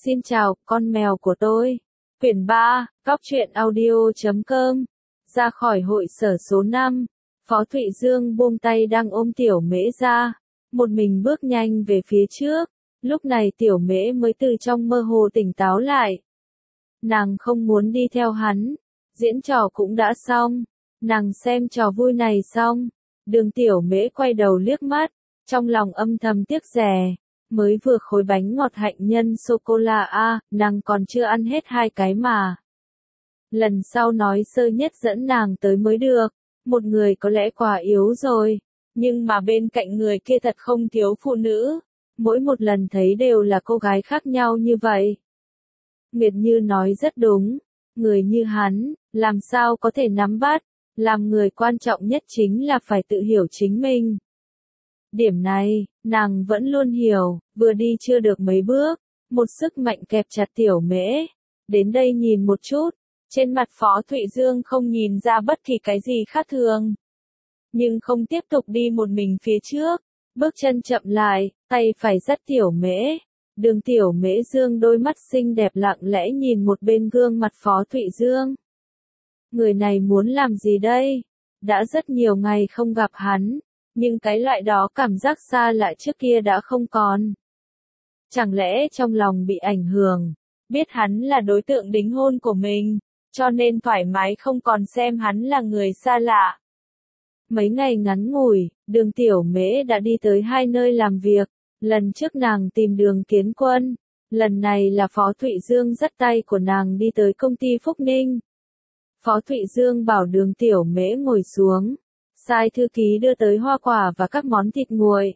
Xin chào, con mèo của tôi. Quyển 3, Góc truyện audio.com. Ra khỏi hội sở số 5, Phó Thụy Dương buông tay đang ôm Tiểu Mễ ra, một mình bước nhanh về phía trước. Lúc này Tiểu Mễ mới từ trong mơ hồ tỉnh táo lại. Nàng không muốn đi theo hắn, diễn trò cũng đã xong, nàng xem trò vui này xong. Đường Tiểu Mễ quay đầu liếc mắt, trong lòng âm thầm tiếc rẻ. Mới vừa khối bánh ngọt hạnh nhân sô-cô-la nàng còn chưa ăn hết 2 cái mà. Lần sau nói sơ nhất dẫn nàng tới mới được, một người có lẽ quá yếu rồi, nhưng mà bên cạnh người kia thật không thiếu phụ nữ, mỗi một lần thấy đều là cô gái khác nhau như vậy. Nguyệt Như nói rất đúng, người như hắn, làm sao có thể nắm bắt, làm người quan trọng nhất chính là phải tự hiểu chính mình. Điểm này, nàng vẫn luôn hiểu, vừa đi chưa được mấy bước, một sức mạnh kẹp chặt Tiểu Mễ. Đến đây nhìn một chút, trên mặt Phó Thụy Dương không nhìn ra bất kỳ cái gì khác thường. Nhưng không tiếp tục đi một mình phía trước, bước chân chậm lại, tay phải dắt Tiểu Mễ. Đường Tiểu Mễ dương đôi mắt xinh đẹp lặng lẽ nhìn một bên gương mặt Phó Thụy Dương. Người này muốn làm gì đây? Đã rất nhiều ngày không gặp hắn. Nhưng cái loại đó cảm giác xa lạ trước kia đã không còn. Chẳng lẽ trong lòng bị ảnh hưởng, biết hắn là đối tượng đính hôn của mình, cho nên thoải mái không còn xem hắn là người xa lạ. Mấy ngày ngắn ngủi, Đường Tiểu Mễ đã đi tới 2 nơi làm việc, lần trước nàng tìm Đường Kiến Quân, lần này là Phó Thụy Dương dắt tay của nàng đi tới công ty Phúc Ninh. Phó Thụy Dương bảo Đường Tiểu Mễ ngồi xuống. Sai thư ký đưa tới hoa quả và các món thịt nguội.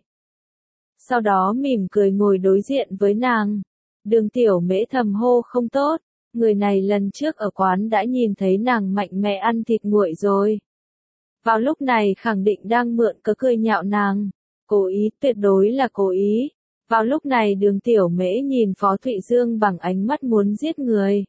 Sau đó mỉm cười ngồi đối diện với nàng. Đường Tiểu Mễ thầm hô không tốt, người này lần trước ở quán đã nhìn thấy nàng mạnh mẽ ăn thịt nguội rồi. Vào lúc này khẳng định đang mượn cớ cười nhạo nàng. Cố ý, tuyệt đối là cố ý. Vào lúc này Đường Tiểu Mễ nhìn Phó Thụy Dương bằng ánh mắt muốn giết người.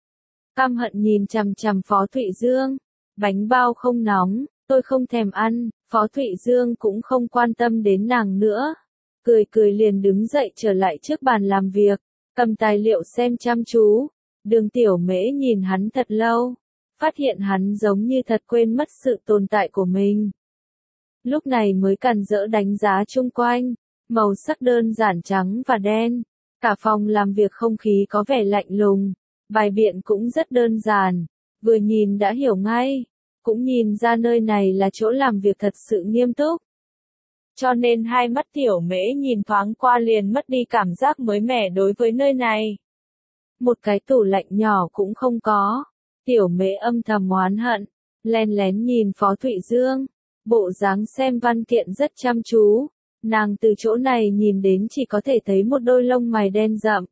Căm hận nhìn chằm chằm Phó Thụy Dương. Bánh bao không nóng. Tôi không thèm ăn, Phó Thụy Dương cũng không quan tâm đến nàng nữa. Cười cười liền đứng dậy trở lại trước bàn làm việc, cầm tài liệu xem chăm chú. Đường Tiểu Mễ nhìn hắn thật lâu, phát hiện hắn giống như thật quên mất sự tồn tại của mình. Lúc này mới càn rỡ đánh giá chung quanh, màu sắc đơn giản trắng và đen. Cả phòng làm việc không khí có vẻ lạnh lùng, bài biện cũng rất đơn giản, vừa nhìn đã hiểu ngay. Cũng nhìn ra nơi này là chỗ làm việc thật sự nghiêm túc. Cho nên hai mắt Tiểu Mễ nhìn thoáng qua liền mất đi cảm giác mới mẻ đối với nơi này. Một cái tủ lạnh nhỏ cũng không có. Tiểu Mễ âm thầm oán hận, len lén nhìn Phó Thụy Dương. Bộ dáng xem văn kiện rất chăm chú. Nàng từ chỗ này nhìn đến chỉ có thể thấy một đôi lông mày đen rậm.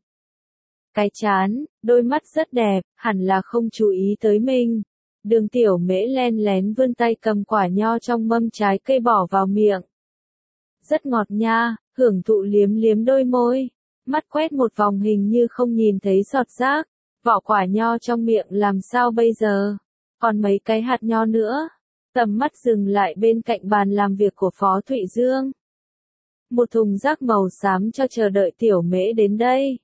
Cái trán, đôi mắt rất đẹp, hẳn là không chú ý tới mình. Đường Tiểu Mễ len lén vươn tay cầm quả nho trong mâm trái cây bỏ vào miệng. Rất ngọt nha, hưởng thụ liếm liếm đôi môi. Mắt quét một vòng hình như không nhìn thấy sọt rác. Vỏ quả nho trong miệng làm sao bây giờ? Còn mấy cái hạt nho nữa. Tầm mắt dừng lại bên cạnh bàn làm việc của Phó Thụy Dương. Một thùng rác màu xám cho chờ đợi Tiểu Mễ đến đây.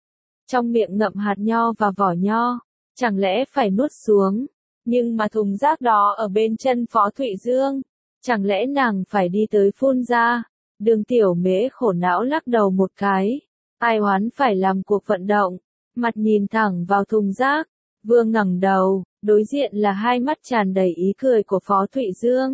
Trong miệng ngậm hạt nho và vỏ nho. Chẳng lẽ phải nuốt xuống? Nhưng mà thùng rác đó ở bên chân Phó Thụy Dương. Chẳng lẽ nàng phải đi tới phun ra? Đường Tiểu Mễ khổ não lắc đầu một cái. Ai oán phải làm cuộc vận động. Mặt nhìn thẳng vào thùng rác. Vừa ngẩng đầu, đối diện là hai mắt tràn đầy ý cười của Phó Thụy Dương.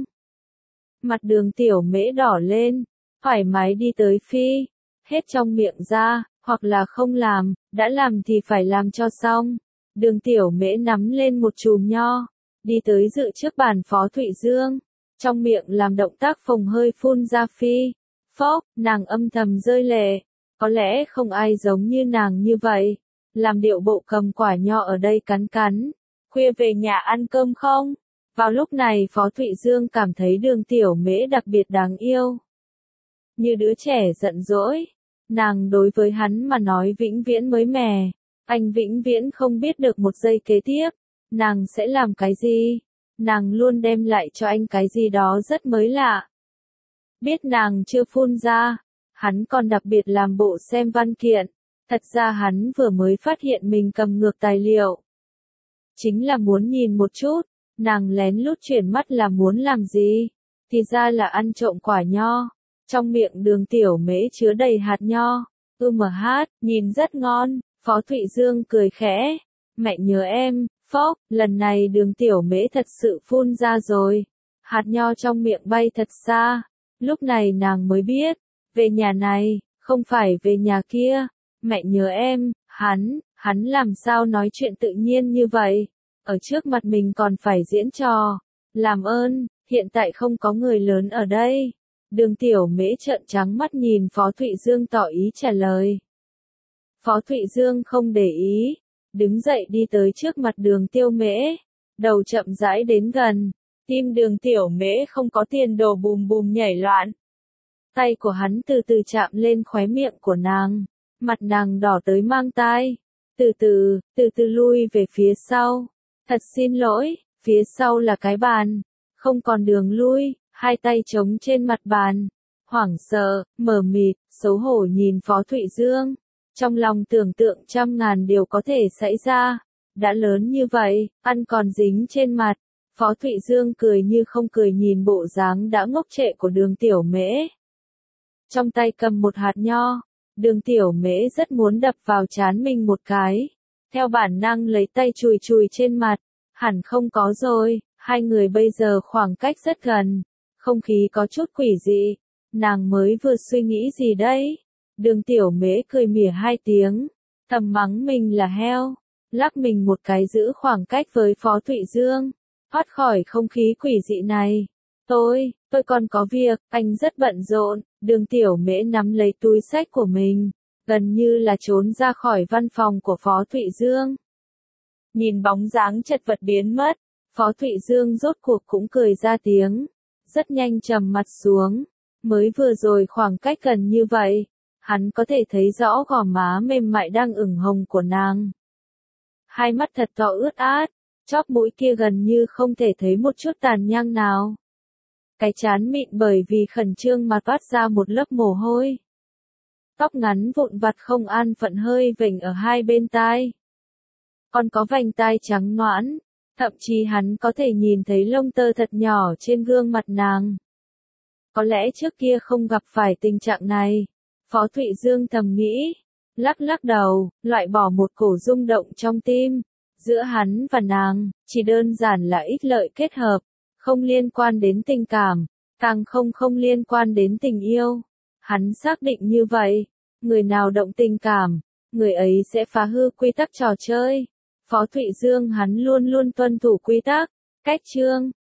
Mặt Đường Tiểu Mễ đỏ lên. Thoải mái đi tới phi. Hết trong miệng ra, hoặc là không làm, đã làm thì phải làm cho xong. Đường Tiểu Mễ nắm lên một chùm nho, đi tới dự trước bàn Phó Thụy Dương, trong miệng làm động tác phồng hơi phun ra phi. Phốc, nàng âm thầm rơi lệ, có lẽ không ai giống như nàng như vậy, làm điệu bộ cầm quả nho ở đây cắn cắn. Khuya về nhà ăn cơm không? Vào lúc này Phó Thụy Dương cảm thấy Đường Tiểu Mễ đặc biệt đáng yêu. Như đứa trẻ giận dỗi, nàng đối với hắn mà nói vĩnh viễn mới mẻ. Anh vĩnh viễn không biết được một giây kế tiếp, nàng sẽ làm cái gì. Nàng luôn đem lại cho anh cái gì đó rất mới lạ. Biết nàng chưa phun ra, hắn còn đặc biệt làm bộ xem văn kiện. Thật ra hắn vừa mới phát hiện mình cầm ngược tài liệu. Chính là muốn nhìn một chút, nàng lén lút chuyển mắt là muốn làm gì? Thì ra là ăn trộm quả nho. Trong miệng Đường Tiểu Mễ chứa đầy hạt nho. Nhìn rất ngon, Phó Thụy Dương cười khẽ. Mẹ nhớ em, phốc, lần này Đường Tiểu Mễ thật sự phun ra rồi. Hạt nho trong miệng bay thật xa. Lúc này nàng mới biết, về nhà này, không phải về nhà kia. Mẹ nhớ em, hắn làm sao nói chuyện tự nhiên như vậy? Ở trước mặt mình còn phải diễn trò. Làm ơn, hiện tại không có người lớn ở đây. Đường Tiểu Mễ trợn trắng mắt nhìn Phó Thụy Dương tỏ ý trả lời. Phó Thụy Dương không để ý, đứng dậy đi tới trước mặt Đường Tiêu Mễ, đầu chậm rãi đến gần, tim Đường Tiểu Mễ không có tiền đồ bùm bùm nhảy loạn. Tay của hắn từ từ chạm lên khóe miệng của nàng, mặt nàng đỏ tới mang tai, từ từ lui về phía sau. Thật xin lỗi, phía sau là cái bàn, không còn đường lui, hai tay chống trên mặt bàn, hoảng sợ, mờ mịt, xấu hổ nhìn Phó Thụy Dương, trong lòng tưởng tượng trăm ngàn điều có thể xảy ra, đã lớn như vậy, ăn còn dính trên mặt. Phó Thụy Dương cười như không cười nhìn bộ dáng đã ngốc trệ của Đường Tiểu Mễ. Trong tay cầm một hạt nho, Đường Tiểu Mễ rất muốn đập vào trán mình một cái. Theo bản năng lấy tay chùi chùi trên mặt, hẳn không có rồi, hai người bây giờ khoảng cách rất gần, không khí có chút quỷ dị, nàng mới vừa suy nghĩ gì đấy? Đường Tiểu Mễ cười mỉa hai tiếng, thầm mắng mình là heo, lắc mình một cái giữ khoảng cách với Phó Thụy Dương, thoát khỏi không khí quỷ dị này. Tôi còn có việc, anh rất bận rộn. Đường Tiểu Mễ nắm lấy túi xách của mình, gần như là trốn ra khỏi văn phòng của Phó Thụy Dương. Nhìn bóng dáng chật vật biến mất, Phó Thụy Dương rốt cuộc cũng cười ra tiếng, rất nhanh trầm mặt xuống, mới vừa rồi khoảng cách gần như vậy, hắn có thể thấy rõ gò má mềm mại đang ửng hồng của nàng. Hai mắt thật to ướt át, chóp mũi kia gần như không thể thấy một chút tàn nhang nào. Cái trán mịn bởi vì khẩn trương mà toát ra một lớp mồ hôi. Tóc ngắn vụn vặt không an phận hơi vểnh ở hai bên tai. Còn có vành tai trắng nõn, thậm chí hắn có thể nhìn thấy lông tơ thật nhỏ trên gương mặt nàng. Có lẽ trước kia không gặp phải tình trạng này, Phó Thụy Dương thầm nghĩ, lắc đầu, loại bỏ một cổ rung động trong tim. Giữa hắn và nàng, chỉ đơn giản là ích lợi kết hợp, không liên quan đến tình cảm, càng không liên quan đến tình yêu. Hắn xác định như vậy, người nào động tình cảm, người ấy sẽ phá hư quy tắc trò chơi. Phó Thụy Dương hắn luôn luôn tuân thủ quy tắc, cách chương.